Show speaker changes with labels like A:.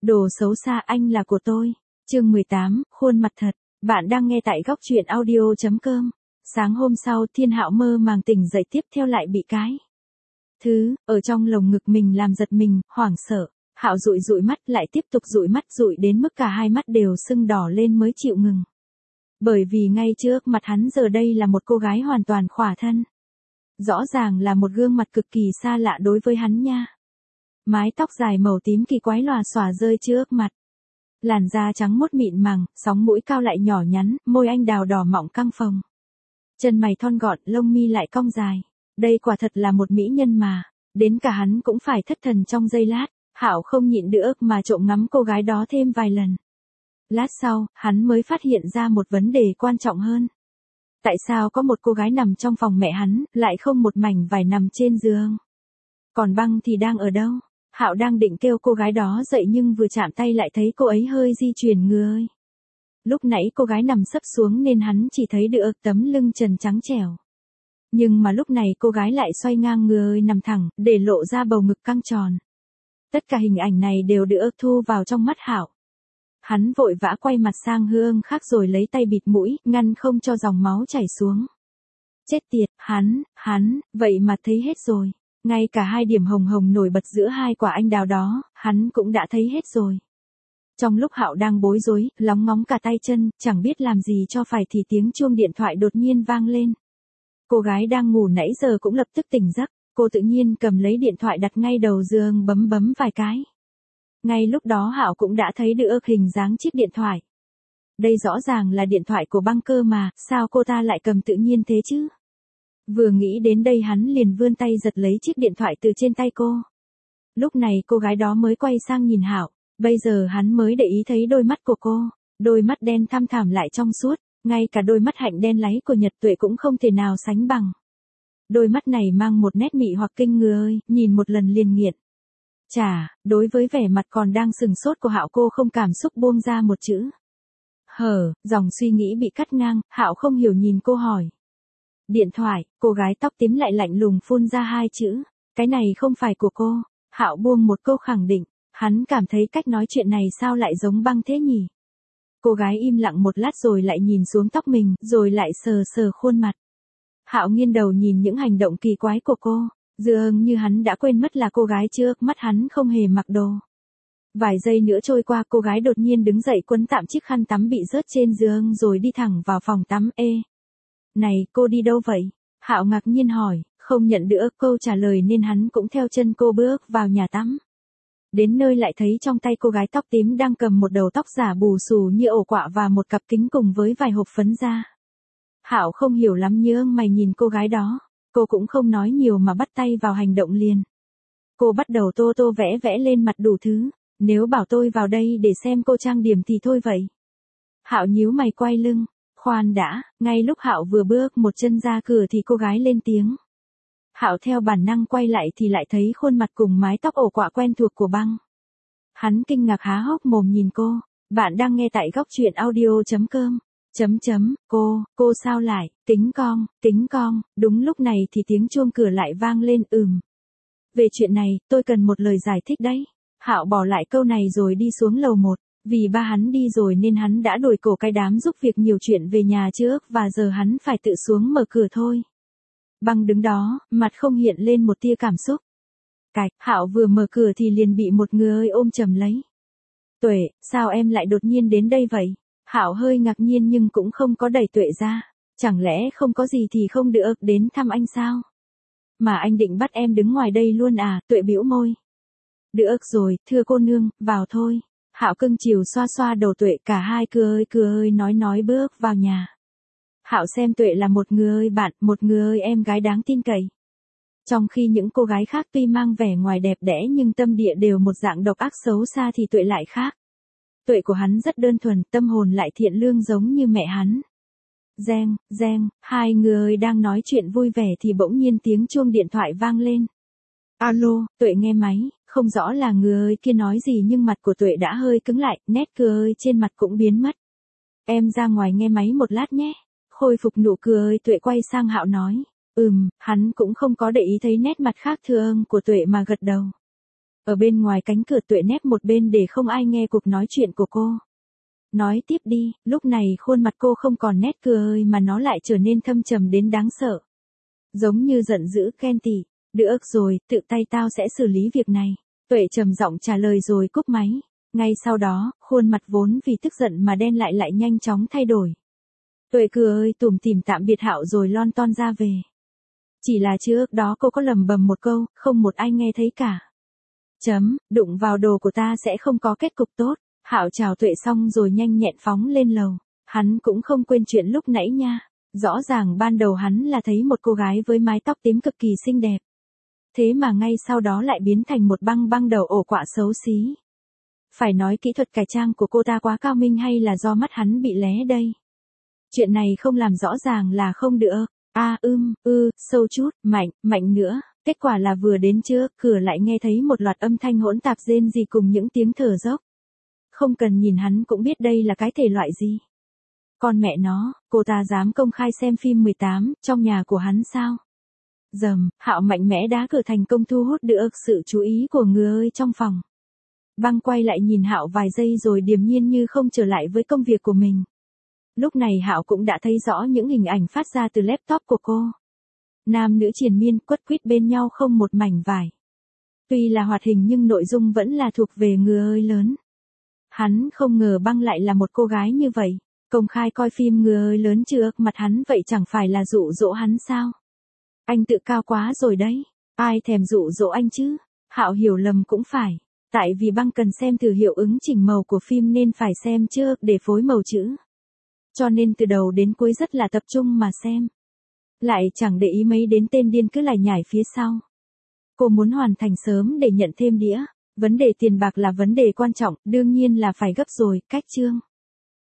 A: Đồ xấu xa, anh là của tôi. Chương 18, khuôn mặt thật. Bạn đang nghe tại góc truyện audio.com. Sáng hôm sau Thiên Hạo mơ màng tỉnh dậy, tiếp theo lại bị cái thứ ở trong lồng ngực mình làm giật mình, hoảng sợ. Hạo dụi dụi mắt, lại tiếp tục dụi mắt, dụi đến mức cả hai mắt đều sưng đỏ lên mới chịu ngừng. Bởi vì ngay trước mặt hắn giờ đây là một cô gái hoàn toàn khỏa thân. Rõ ràng là một gương mặt cực kỳ xa lạ đối với hắn nha. Mái tóc dài màu tím kỳ quái lòa xòa rơi trước mặt. Làn da trắng mốt mịn màng, sóng mũi cao lại nhỏ nhắn, môi anh đào đỏ mọng căng phồng. Chân mày thon gọn, lông mi lại cong dài. Đây quả thật là một mỹ nhân mà. Đến cả hắn cũng phải thất thần trong giây lát. Hạo không nhịn được mà trộm ngắm cô gái đó thêm vài lần. Lát sau, hắn mới phát hiện ra một vấn đề quan trọng hơn. Tại sao có một cô gái nằm trong phòng mẹ hắn, lại không một mảnh vải nằm trên giường? Còn Băng thì đang ở đâu? Hạo đang định kêu cô gái đó dậy nhưng vừa chạm tay lại thấy cô ấy hơi di chuyển người. Lúc nãy cô gái nằm sấp xuống nên hắn chỉ thấy được tấm lưng trần trắng trẻo. Nhưng mà lúc này cô gái lại xoay ngang người nằm thẳng, để lộ ra bầu ngực căng tròn. Tất cả hình ảnh này đều được thu vào trong mắt Hạo. Hắn vội vã quay mặt sang hướng khác rồi lấy tay bịt mũi, ngăn không cho dòng máu chảy xuống. Chết tiệt, hắn, vậy mà thấy hết rồi. Ngay cả hai điểm hồng hồng nổi bật giữa hai quả anh đào đó, hắn cũng đã thấy hết rồi. Trong lúc Hạo đang bối rối, lóng ngóng cả tay chân, chẳng biết làm gì cho phải thì tiếng chuông điện thoại đột nhiên vang lên. Cô gái đang ngủ nãy giờ cũng lập tức tỉnh giấc, cô tự nhiên cầm lấy điện thoại đặt ngay đầu giường bấm vài cái. Ngay lúc đó Hạo cũng đã thấy được hình dáng chiếc điện thoại. Đây rõ ràng là điện thoại của Băng cơ mà, sao cô ta lại cầm tự nhiên thế chứ? Vừa nghĩ đến đây hắn liền vươn tay giật lấy chiếc điện thoại từ trên tay cô. Lúc này cô gái đó mới quay sang nhìn Hạo, bây giờ hắn mới để ý thấy đôi mắt của cô, đôi mắt đen thăm thẳm lại trong suốt, ngay cả đôi mắt hạnh đen láy của Nhật Tuệ cũng không thể nào sánh bằng. Đôi mắt này mang một nét mị hoặc kinh người, nhìn một lần liền nghiện. Chà, đối với vẻ mặt còn đang sừng sốt của Hạo cô không cảm xúc buông ra một chữ. Dòng suy nghĩ bị cắt ngang, Hạo không hiểu nhìn cô hỏi. Điện thoại, cô gái tóc tím lại lạnh lùng phun ra hai chữ. Cái này không phải của cô. Hạo buông một câu khẳng định, hắn cảm thấy cách nói chuyện này sao lại giống Băng thế nhỉ? Cô gái im lặng một lát rồi lại nhìn xuống tóc mình, rồi lại sờ khuôn mặt. Hạo nghiêng đầu nhìn những hành động kỳ quái của cô, dường như hắn đã quên mất là cô gái trước mắt hắn không hề mặc đồ. Vài giây nữa trôi qua, cô gái đột nhiên đứng dậy quấn tạm chiếc khăn tắm bị rớt trên giường rồi đi thẳng vào phòng tắm. Này, cô đi đâu vậy? Hạo ngạc nhiên hỏi, không nhận được câu trả lời nên hắn cũng theo chân cô bước vào nhà tắm. Đến nơi lại thấy trong tay cô gái tóc tím đang cầm một đầu tóc giả bù xù như ổ quạ và một cặp kính cùng với vài hộp phấn da. Hạo không hiểu lắm nhướng mày nhìn cô gái đó, cô cũng không nói nhiều mà bắt tay vào hành động liền. Cô bắt đầu tô vẽ lên mặt đủ thứ, nếu bảo tôi vào đây để xem cô trang điểm thì thôi vậy. Hạo nhíu mày quay lưng, khoan đã, ngay lúc Hạo vừa bước một chân ra cửa thì cô gái lên tiếng. Hạo theo bản năng quay lại thì lại thấy khuôn mặt cùng mái tóc ổ quạ quen thuộc của Băng. Hắn kinh ngạc há hốc mồm nhìn cô, bạn đang nghe tại góc truyện audio.com. Cô sao lại, tính con, đúng lúc này thì tiếng chuông cửa lại vang lên. Về chuyện này, tôi cần một lời giải thích đấy. Hạo bỏ lại câu này rồi đi xuống lầu 1, vì ba hắn đi rồi nên hắn đã đuổi cổ cái đám giúp việc nhiều chuyện về nhà trước và giờ hắn phải tự xuống mở cửa thôi. Băng đứng đó, mặt không hiện lên một tia cảm xúc. Hạo vừa mở cửa thì liền bị một người ôm chầm lấy. Tuệ, sao em lại đột nhiên đến đây vậy? Hạo hơi ngạc nhiên nhưng cũng không có đẩy Tuệ ra. Chẳng lẽ không có gì thì không được đến thăm anh sao? Mà anh định bắt em đứng ngoài đây luôn à? Tuệ bĩu môi. Được rồi, thưa cô nương, vào thôi. Hạo cưng chiều xoa đầu Tuệ, cả hai cười nói bước vào nhà. Hạo xem Tuệ là một người bạn, một người em gái đáng tin cậy. Trong khi những cô gái khác tuy mang vẻ ngoài đẹp đẽ nhưng tâm địa đều một dạng độc ác xấu xa thì Tuệ lại khác. Tuệ của hắn rất đơn thuần, tâm hồn lại thiện lương giống như mẹ hắn. Reng, hai người đang nói chuyện vui vẻ thì bỗng nhiên tiếng chuông điện thoại vang lên. Alo, Tuệ nghe máy, không rõ là người kia nói gì nhưng mặt của Tuệ đã hơi cứng lại, nét cười trên mặt cũng biến mất. Em ra ngoài nghe máy một lát nhé. Khôi phục nụ cười, Tuệ quay sang Hạo nói. Hắn cũng không có để ý thấy nét mặt khác thường của Tuệ mà gật đầu. Ở bên ngoài cánh cửa Tuệ nép một bên để không ai nghe cuộc nói chuyện của cô. Nói tiếp đi, lúc này khuôn mặt cô không còn nét cười mà nó lại trở nên thâm trầm đến đáng sợ. Giống như giận dữ ghen tị. Được rồi, tự tay tao sẽ xử lý việc này. Tuệ trầm giọng trả lời rồi cúp máy. Ngay sau đó, khuôn mặt vốn vì tức giận mà đen lại nhanh chóng thay đổi. Tuệ cười tủm tỉm tạm biệt Hạo rồi lon ton ra về. Chỉ là trước đó cô có lầm bầm một câu, không một ai nghe thấy cả. Đụng vào đồ của ta sẽ không có kết cục tốt. Hạo chào Tuệ xong rồi nhanh nhẹn phóng lên lầu. Hắn cũng không quên chuyện lúc nãy nha. Rõ ràng ban đầu hắn là thấy một cô gái với mái tóc tím cực kỳ xinh đẹp. Thế mà ngay sau đó lại biến thành một băng đầu ổ quạ xấu xí. Phải nói kỹ thuật cải trang của cô ta quá cao minh hay là do mắt hắn bị lé đây? Chuyện này không làm rõ ràng là không được. Sâu chút, mạnh nữa. Kết quả là vừa đến trước, cửa lại nghe thấy một loạt âm thanh hỗn tạp rên rỉ cùng những tiếng thở dốc. Không cần nhìn hắn cũng biết đây là cái thể loại gì. Con mẹ nó, cô ta dám công khai xem phim 18, trong nhà của hắn sao? Hạo mạnh mẽ đá cửa thành công thu hút được sự chú ý của người trong phòng. Băng quay lại nhìn Hạo vài giây rồi điềm nhiên như không trở lại với công việc của mình. Lúc này Hạo cũng đã thấy rõ những hình ảnh phát ra từ laptop của cô. Nam nữ triền miên quất quýt bên nhau không một mảnh vải. Tuy là hoạt hình nhưng nội dung vẫn là thuộc về người lớn. Hắn không ngờ băng lại là một cô gái như vậy. Công khai coi phim người lớn trước mặt hắn vậy chẳng phải là dụ dỗ hắn sao? Anh tự cao quá rồi đấy. Ai thèm dụ dỗ anh chứ? Hạo hiểu lầm cũng phải. Tại vì băng cần xem thử hiệu ứng chỉnh màu của phim nên phải xem trước để phối màu chữ. Cho nên từ đầu đến cuối rất là tập trung mà xem. Lại chẳng để ý mấy đến tên điên cứ lải nhải phía sau. Cô muốn hoàn thành sớm để nhận thêm đĩa. Vấn đề tiền bạc là vấn đề quan trọng, đương nhiên là phải gấp rồi, cách chương.